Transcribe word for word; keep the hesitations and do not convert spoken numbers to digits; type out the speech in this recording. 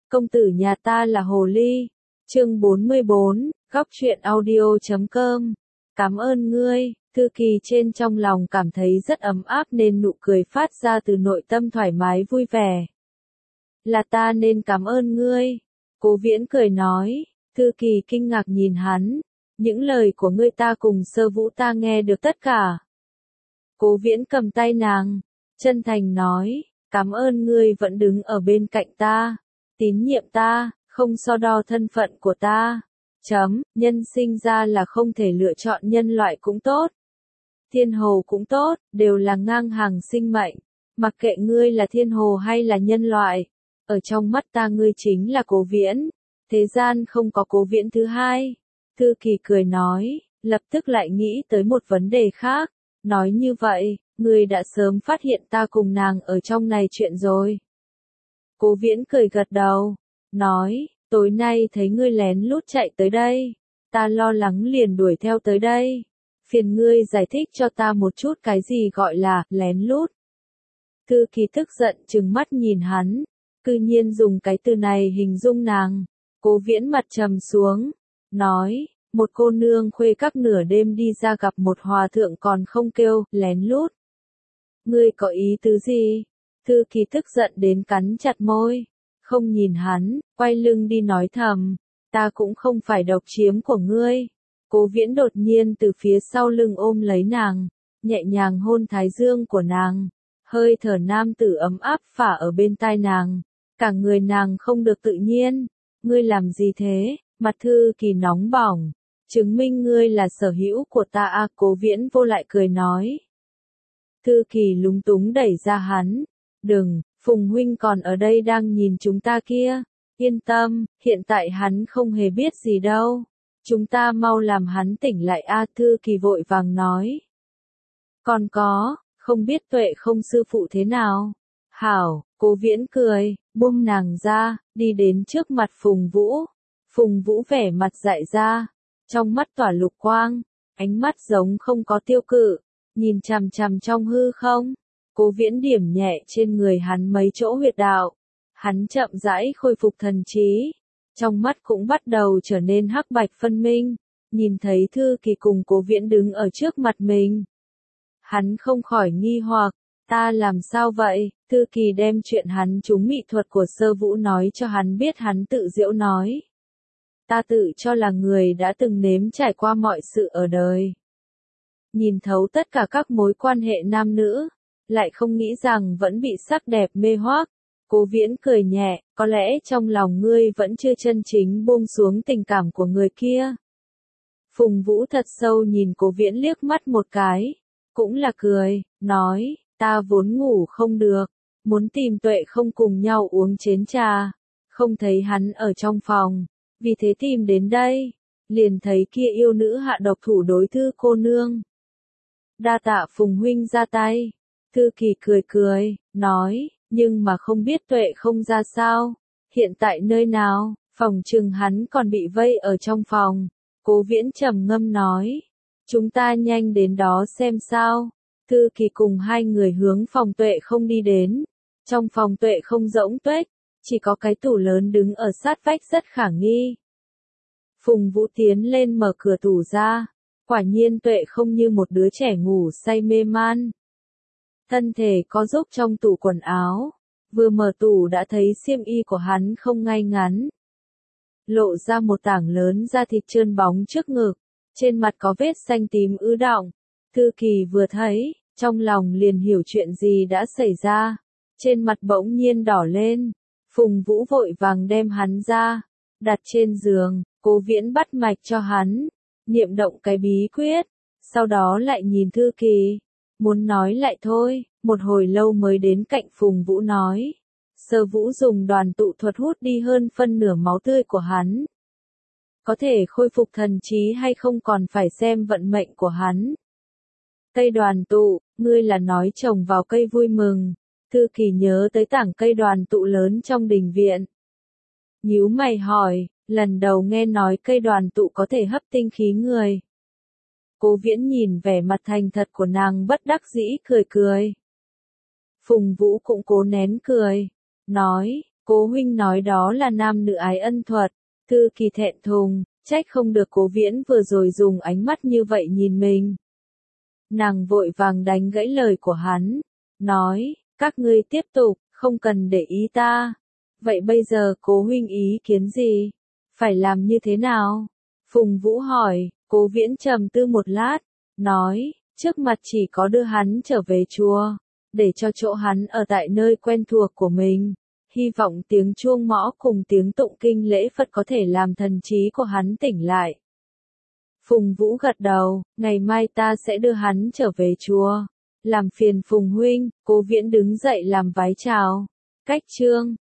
công tử nhà ta là hồ ly. Chương bốn mươi bốn, góc truyện audio chấm com. Cảm ơn ngươi. Thư Kỳ trên trong lòng cảm thấy rất ấm áp nên nụ cười phát ra từ nội tâm thoải mái vui vẻ. Là ta nên cảm ơn ngươi. Cố Viễn cười nói. Thư Kỳ kinh ngạc nhìn hắn. Những lời của ngươi ta cùng Sơ Vũ ta nghe được tất cả. Cố Viễn cầm tay nàng, chân thành nói, cảm ơn ngươi vẫn đứng ở bên cạnh ta, tín nhiệm ta, không so đo thân phận của ta. Chấm, nhân sinh ra là không thể lựa chọn nhân loại cũng tốt. Thiên hồ cũng tốt, đều là ngang hàng sinh mệnh. Mặc kệ ngươi là thiên hồ hay là nhân loại, ở trong mắt ta ngươi chính là Cố Viễn. Thế gian không có Cố Viễn thứ hai. Thư Kỳ cười nói, lập tức lại nghĩ tới một vấn đề khác. Nói như vậy, ngươi đã sớm phát hiện ta cùng nàng ở trong này chuyện rồi. Cố Viễn cười gật đầu, nói, tối nay thấy ngươi lén lút chạy tới đây, ta lo lắng liền đuổi theo tới đây. Phiền ngươi giải thích cho ta một chút cái gì gọi là lén lút. Thư Kỳ tức giận trừng mắt nhìn hắn, cư nhiên dùng cái từ này hình dung nàng. Cố Viễn mặt trầm xuống, nói, một cô nương khuê các nửa đêm đi ra gặp một hòa thượng còn không kêu lén lút. Ngươi có ý tứ gì? Thư Kỳ tức giận đến cắn chặt môi, không nhìn hắn, quay lưng đi nói thầm, ta cũng không phải độc chiếm của ngươi. Cố Viễn đột nhiên từ phía sau lưng ôm lấy nàng, nhẹ nhàng hôn thái dương của nàng, hơi thở nam tử ấm áp phả ở bên tai nàng, cả người nàng không được tự nhiên. Ngươi làm gì thế? Mặt Thư Kỳ nóng bỏng. Chứng minh ngươi là sở hữu của ta à, Cố Viễn vô lại cười nói. Thư Kỳ lúng túng đẩy ra hắn. Đừng, Phùng huynh còn ở đây đang nhìn chúng ta kia. Yên tâm, hiện tại hắn không hề biết gì đâu. Chúng ta mau làm hắn tỉnh lại a, Thư Kỳ vội vàng nói. Còn có, không biết Tuệ không sư phụ thế nào? Hảo, Cố Viễn cười, buông nàng ra, đi đến trước mặt Phùng Vũ. Phùng Vũ vẻ mặt dại ra, trong mắt tỏa lục quang, ánh mắt giống không có tiêu cự, nhìn chằm chằm trong hư không. Cố Viễn điểm nhẹ trên người hắn mấy chỗ huyệt đạo, hắn chậm rãi khôi phục thần trí, trong mắt cũng bắt đầu trở nên hắc bạch phân minh, nhìn thấy Thư Kỳ cùng Cố Viễn đứng ở trước mặt mình. Hắn không khỏi nghi hoặc, ta làm sao vậy? Thư Kỳ đem chuyện hắn trúng mị thuật của Sơ Vũ nói cho hắn biết, hắn tự giễu nói. Ta tự cho là người đã từng nếm trải qua mọi sự ở đời. Nhìn thấu tất cả các mối quan hệ nam nữ, lại không nghĩ rằng vẫn bị sắc đẹp mê hoác. Cố Viễn cười nhẹ, có lẽ trong lòng ngươi vẫn chưa chân chính buông xuống tình cảm của người kia. Phùng Vũ thật sâu nhìn Cố Viễn liếc mắt một cái, cũng là cười, nói, ta vốn ngủ không được, muốn tìm Tuệ không cùng nhau uống chén trà, không thấy hắn ở trong phòng. Vì thế tìm đến đây, liền thấy kia yêu nữ hạ độc thủ đối Thư cô nương. Đa tạ Phùng huynh ra tay. Thư Kỳ cười cười, nói, nhưng mà không biết Tuệ không ra sao, hiện tại nơi nào, phòng chừng hắn còn bị vây ở trong phòng. Cố Viễn trầm ngâm nói, chúng ta nhanh đến đó xem sao. Thư Kỳ cùng hai người hướng phòng Tuệ không đi đến. Trong phòng Tuệ không rỗng tuếch, chỉ có cái tủ lớn đứng ở sát vách rất khả nghi. Phùng Vũ tiến lên mở cửa tủ ra, quả nhiên Tuệ không như một đứa trẻ ngủ say mê man. Thân thể có giúp trong tủ quần áo, vừa mở tủ đã thấy xiêm y của hắn không ngay ngắn. Lộ ra một tảng lớn da thịt trơn bóng trước ngực, trên mặt có vết xanh tím ứ đọng. Thư Kỳ vừa thấy, trong lòng liền hiểu chuyện gì đã xảy ra, trên mặt bỗng nhiên đỏ lên. Phùng Vũ vội vàng đem hắn ra, đặt trên giường. Cố Viễn bắt mạch cho hắn, niệm động cái bí quyết, sau đó lại nhìn Thư Kỳ, muốn nói lại thôi, một hồi lâu mới đến cạnh Phùng Vũ nói. Sơ Vũ dùng đoàn tụ thuật hút đi hơn phân nửa máu tươi của hắn. Có thể khôi phục thần trí hay không còn phải xem vận mệnh của hắn. Cây đoàn tụ, ngươi là nói trồng vào cây vui mừng. Thư Kỳ nhớ tới tảng cây đoàn tụ lớn trong đình viện. Nhíu mày hỏi, lần đầu nghe nói cây đoàn tụ có thể hấp tinh khí người. Cố Viễn nhìn vẻ mặt thành thật của nàng bất đắc dĩ cười cười. Phùng Vũ cũng cố nén cười, nói, Cố huynh nói đó là nam nữ ái ân thuật. Thư Kỳ thẹn thùng, trách không được Cố Viễn vừa rồi dùng ánh mắt như vậy nhìn mình. Nàng vội vàng đánh gãy lời của hắn, nói, các ngươi tiếp tục, không cần để ý ta. Vậy bây giờ Cố huynh ý kiến gì? Phải làm như thế nào? Phùng Vũ hỏi. Cố Viễn trầm tư một lát, nói, trước mặt chỉ có đưa hắn trở về chùa, để cho chỗ hắn ở tại nơi quen thuộc của mình. Hy vọng tiếng chuông mõ cùng tiếng tụng kinh lễ Phật có thể làm thần trí của hắn tỉnh lại. Phùng Vũ gật đầu, ngày mai ta sẽ đưa hắn trở về chùa. Làm phiền Phùng huynh. Cố Viễn đứng dậy làm vái chào. Cách chương